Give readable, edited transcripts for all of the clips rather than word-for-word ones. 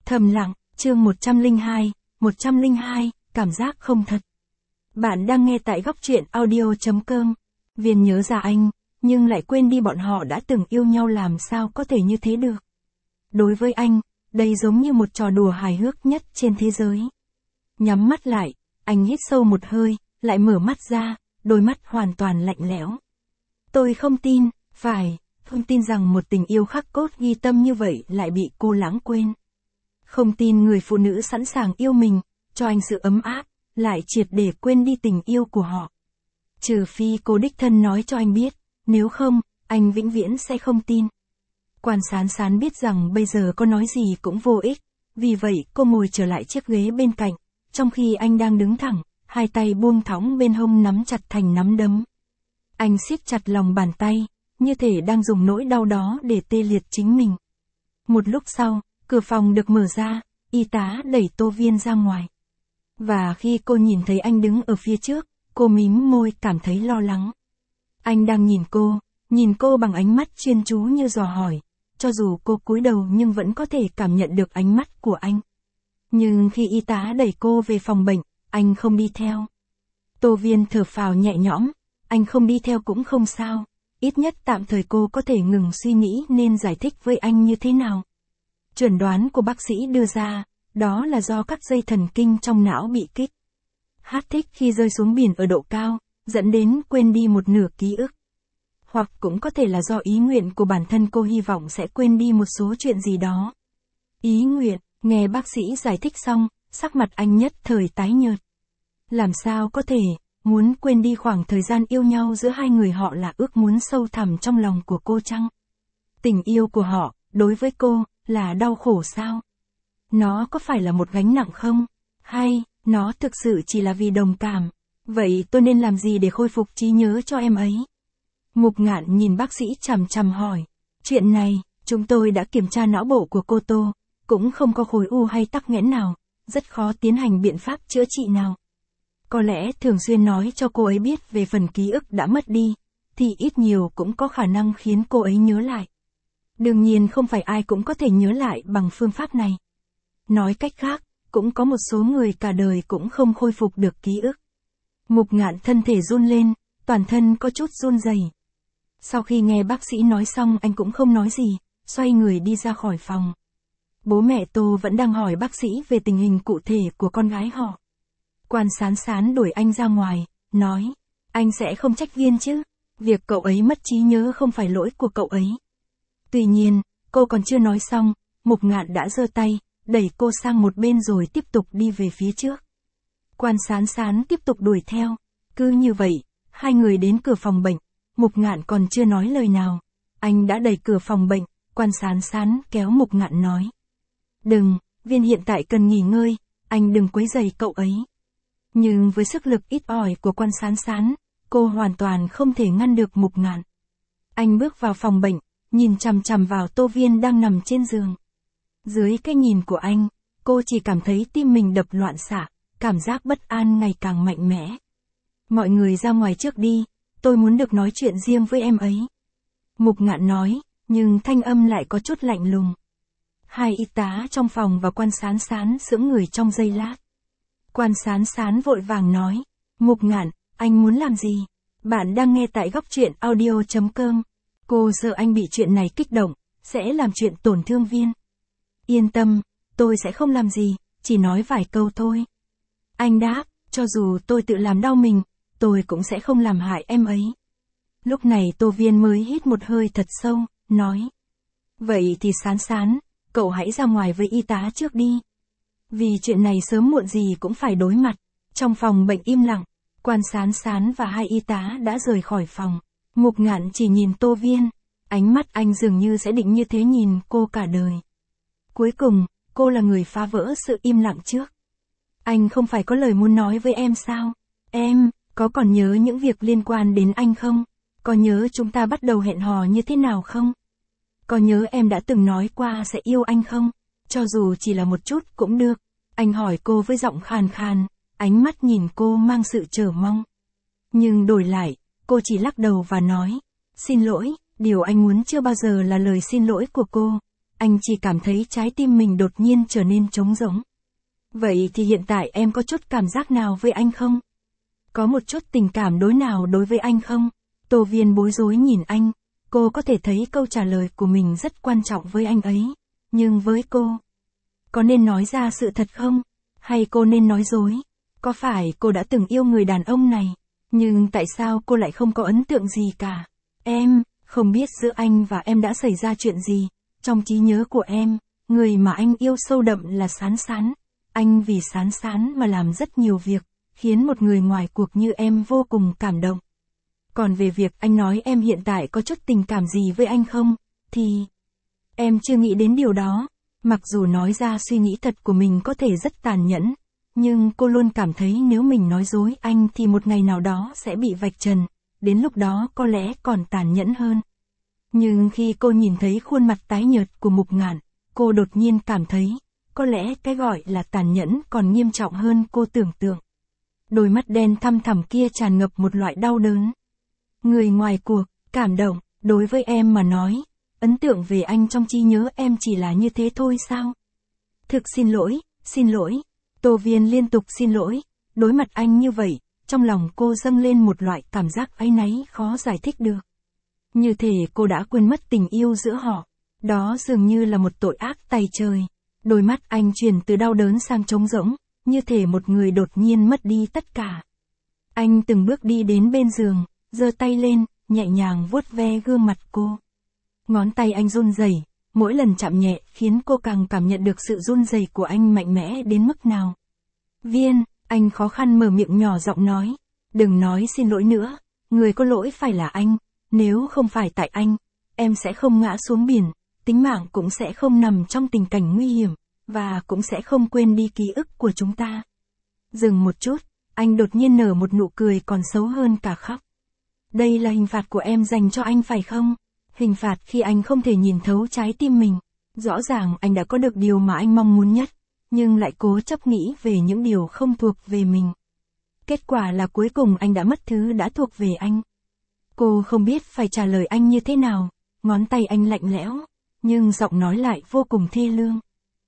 Thầm lặng, chương 102, cảm giác không thật. Bạn đang nghe tại góc truyện audio.com. Viên nhớ ra anh, nhưng lại quên đi bọn họ đã từng yêu nhau, làm sao có thể như thế được. Đối với anh, đây giống như một trò đùa hài hước nhất trên thế giới. Nhắm mắt lại, anh hít sâu một hơi, lại mở mắt ra, đôi mắt hoàn toàn lạnh lẽo. Tôi không tin, không tin rằng một tình yêu khắc cốt ghi tâm như vậy lại bị cô lãng quên. Không tin người phụ nữ sẵn sàng yêu mình, cho anh sự ấm áp, lại triệt để quên đi tình yêu của họ. Trừ phi cô đích thân nói cho anh biết, nếu không, anh vĩnh viễn sẽ không tin. Quan Sán Sán biết rằng bây giờ có nói gì cũng vô ích, vì vậy cô ngồi trở lại chiếc ghế bên cạnh, trong khi anh đang đứng thẳng, hai tay buông thõng bên hông nắm chặt thành nắm đấm. Anh siết chặt lòng bàn tay, như thể đang dùng nỗi đau đó để tê liệt chính mình. Một lúc sau, cửa phòng được mở ra, y tá đẩy Tô Viên ra ngoài. Và khi cô nhìn thấy anh đứng ở phía trước, cô mím môi cảm thấy lo lắng. Anh đang nhìn cô bằng ánh mắt chuyên chú như dò hỏi, cho dù cô cúi đầu nhưng vẫn có thể cảm nhận được ánh mắt của anh. Nhưng khi y tá đẩy cô về phòng bệnh, anh không đi theo. Tô Viên thở phào nhẹ nhõm, anh không đi theo cũng không sao, ít nhất tạm thời cô có thể ngừng suy nghĩ nên giải thích với anh như thế nào. Chẩn đoán của bác sĩ đưa ra, đó là do các dây thần kinh trong não bị kích thích khi rơi xuống biển ở độ cao, dẫn đến quên đi một nửa ký ức. Hoặc cũng có thể là do ý nguyện của bản thân cô hy vọng sẽ quên đi một số chuyện gì đó. Ý nguyện, nghe bác sĩ giải thích xong, sắc mặt anh nhất thời tái nhợt. Làm sao có thể, muốn quên đi khoảng thời gian yêu nhau giữa hai người họ là ước muốn sâu thẳm trong lòng của cô chăng? Tình yêu của họ, đối với cô, là đau khổ sao? Nó có phải là một gánh nặng không? Hay, nó thực sự chỉ là vì đồng cảm? Vậy tôi nên làm gì để khôi phục trí nhớ cho em ấy? Mục Ngạn nhìn bác sĩ chằm chằm hỏi. Chuyện này, chúng tôi đã kiểm tra não bộ của cô Tô, cũng không có khối u hay tắc nghẽn nào, rất khó tiến hành biện pháp chữa trị nào. Có lẽ thường xuyên nói cho cô ấy biết về phần ký ức đã mất đi, thì ít nhiều cũng có khả năng khiến cô ấy nhớ lại. Đương nhiên không phải ai cũng có thể nhớ lại bằng phương pháp này. Nói cách khác, cũng có một số người cả đời cũng không khôi phục được ký ức. Mục Ngạn thân thể run lên, toàn thân có chút run rẩy. Sau khi nghe bác sĩ nói xong anh cũng không nói gì, xoay người đi ra khỏi phòng. Bố mẹ Tô vẫn đang hỏi bác sĩ về tình hình cụ thể của con gái họ. Quan Sán Sán đuổi anh ra ngoài, nói, anh sẽ không trách Viên chứ, việc cậu ấy mất trí nhớ không phải lỗi của cậu ấy. Tuy nhiên, cô còn chưa nói xong, Mục Ngạn đã giơ tay, đẩy cô sang một bên rồi tiếp tục đi về phía trước. Quan Sán Sán tiếp tục đuổi theo, cứ như vậy, hai người đến cửa phòng bệnh, Mục Ngạn còn chưa nói lời nào. Anh đã đẩy cửa phòng bệnh, Quan Sán Sán kéo Mục Ngạn nói. Đừng, Viên hiện tại cần nghỉ ngơi, anh đừng quấy rầy cậu ấy. Nhưng với sức lực ít ỏi của Quan Sán Sán, cô hoàn toàn không thể ngăn được Mục Ngạn. Anh bước vào phòng bệnh, nhìn chằm chằm vào Tô Viên đang nằm trên giường. Dưới cái nhìn của anh, cô chỉ cảm thấy tim mình đập loạn xạ, cảm giác bất an ngày càng mạnh mẽ. Mọi người ra ngoài trước đi, tôi muốn được nói chuyện riêng với em ấy. Mục Ngạn nói, nhưng thanh âm lại có chút lạnh lùng. Hai y tá trong phòng và Quan Sán Sán sững người trong giây lát. Quan Sán Sán vội vàng nói, Mục Ngạn, anh muốn làm gì? Bạn đang nghe tại góc truyện audio.com. Cô sợ anh bị chuyện này kích động, sẽ làm chuyện tổn thương Viên. Yên tâm, tôi sẽ không làm gì, chỉ nói vài câu thôi. Anh đáp, cho dù tôi tự làm đau mình, tôi cũng sẽ không làm hại em ấy. Lúc này Tô Viên mới hít một hơi thật sâu, nói. Vậy thì Sán Sán, cậu hãy ra ngoài với y tá trước đi. Vì chuyện này sớm muộn gì cũng phải đối mặt. Trong phòng bệnh im lặng, Quan Sán Sán và hai y tá đã rời khỏi phòng. Mục Ngạn chỉ nhìn Tô Viên, ánh mắt anh dường như sẽ định như thế nhìn cô cả đời. Cuối cùng, cô là người phá vỡ sự im lặng trước. Anh không phải có lời muốn nói với em sao? Em, có còn nhớ những việc liên quan đến anh không? Có nhớ chúng ta bắt đầu hẹn hò như thế nào không? Có nhớ em đã từng nói qua sẽ yêu anh không? Cho dù chỉ là một chút cũng được. Anh hỏi cô với giọng khàn khàn, ánh mắt nhìn cô mang sự chờ mong. Nhưng đổi lại, cô chỉ lắc đầu và nói, xin lỗi, điều anh muốn chưa bao giờ là lời xin lỗi của cô. anh chỉ cảm thấy trái tim mình đột nhiên trở nên trống rỗng. Vậy thì hiện tại em có chút cảm giác nào với anh không? Có một chút tình cảm nào đối với anh không? Tô Viên bối rối nhìn anh, cô có thể thấy câu trả lời của mình rất quan trọng với anh ấy, nhưng với cô, có nên nói ra sự thật không? Hay cô nên nói dối? Có phải cô đã từng yêu người đàn ông này, nhưng tại sao cô lại không có ấn tượng gì cả? Em, không biết giữa anh và em đã xảy ra chuyện gì, trong trí nhớ của em, người mà anh yêu sâu đậm là Sán Sán. Anh vì Sán Sán mà làm rất nhiều việc, khiến một người ngoài cuộc như em vô cùng cảm động. Còn về việc anh nói em hiện tại có chút tình cảm gì với anh không, thì em chưa nghĩ đến điều đó. Mặc dù nói ra suy nghĩ thật của mình có thể rất tàn nhẫn, nhưng cô luôn cảm thấy nếu mình nói dối anh thì một ngày nào đó sẽ bị vạch trần, đến lúc đó có lẽ còn tàn nhẫn hơn. Nhưng khi cô nhìn thấy khuôn mặt tái nhợt của Mục Ngạn, cô đột nhiên cảm thấy, có lẽ cái gọi là tàn nhẫn còn nghiêm trọng hơn cô tưởng tượng. Đôi mắt đen thăm thẳm kia tràn ngập một loại đau đớn. Người ngoài cuộc, cảm động, đối với em mà nói, ấn tượng về anh trong trí nhớ em chỉ là như thế thôi sao? Thực xin lỗi, xin lỗi. Tô Viên liên tục xin lỗi, đối mặt anh như vậy, trong lòng cô dâng lên một loại cảm giác áy náy khó giải thích được. Như thể cô đã quên mất tình yêu giữa họ, đó dường như là một tội ác tày trời. Đôi mắt anh chuyển từ đau đớn sang trống rỗng, như thể một người đột nhiên mất đi tất cả. Anh từng bước đi đến bên giường, giơ tay lên, nhẹ nhàng vuốt ve gương mặt cô. Ngón tay anh run rẩy, mỗi lần chạm nhẹ khiến cô càng cảm nhận được sự run rẩy của anh mạnh mẽ đến mức nào. Viên, anh khó khăn mở miệng nhỏ giọng nói, đừng nói xin lỗi nữa, người có lỗi phải là anh, nếu không phải tại anh, em sẽ không ngã xuống biển, tính mạng cũng sẽ không nằm trong tình cảnh nguy hiểm, và cũng sẽ không quên đi ký ức của chúng ta. Dừng một chút, anh đột nhiên nở một nụ cười còn xấu hơn cả khóc. Đây là hình phạt của em dành cho anh phải không? Hình phạt khi anh không thể nhìn thấu trái tim mình. Rõ ràng anh đã có được điều mà anh mong muốn nhất, nhưng lại cố chấp nghĩ về những điều không thuộc về mình. Kết quả là cuối cùng anh đã mất thứ đã thuộc về anh. Cô không biết phải trả lời anh như thế nào, ngón tay anh lạnh lẽo, nhưng giọng nói lại vô cùng thê lương.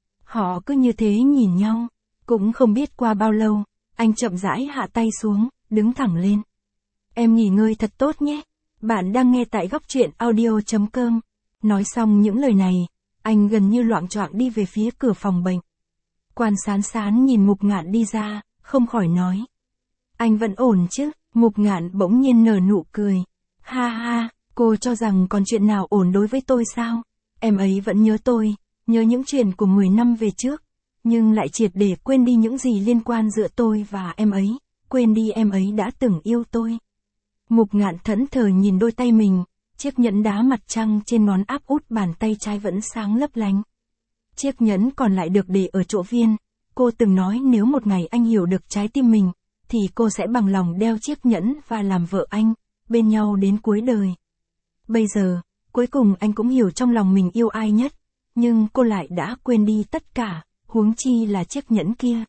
Họ cứ như thế nhìn nhau, cũng không biết qua bao lâu, anh chậm rãi hạ tay xuống, đứng thẳng lên. Em nghỉ ngơi thật tốt nhé. Bạn đang nghe tại góc truyện audio.com. Nói xong những lời này, anh gần như loạng choạng đi về phía cửa phòng bệnh. Quan Sán Sán nhìn Mục Ngạn đi ra, không khỏi nói. Anh vẫn ổn chứ? Mục Ngạn bỗng nhiên nở nụ cười. Ha ha, cô cho rằng còn chuyện nào ổn đối với tôi sao? Em ấy vẫn nhớ tôi, nhớ những chuyện của 10 năm về trước, nhưng lại triệt để quên đi những gì liên quan giữa tôi và em ấy, quên đi em ấy đã từng yêu tôi. Mục Ngạn thẫn thờ nhìn đôi tay mình, chiếc nhẫn đá mặt trăng trên ngón áp út bàn tay trái vẫn sáng lấp lánh. Chiếc nhẫn còn lại được để ở chỗ Viên, cô từng nói nếu một ngày anh hiểu được trái tim mình, thì cô sẽ bằng lòng đeo chiếc nhẫn và làm vợ anh, bên nhau đến cuối đời. Bây giờ, cuối cùng anh cũng hiểu trong lòng mình yêu ai nhất, nhưng cô lại đã quên đi tất cả, huống chi là chiếc nhẫn kia.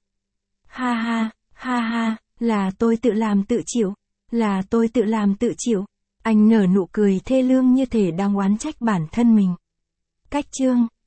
Ha ha, là tôi tự làm tự chịu. Là tôi tự làm tự chịu. Anh nở nụ cười thê lương như thể đang oán trách bản thân mình. Cách chương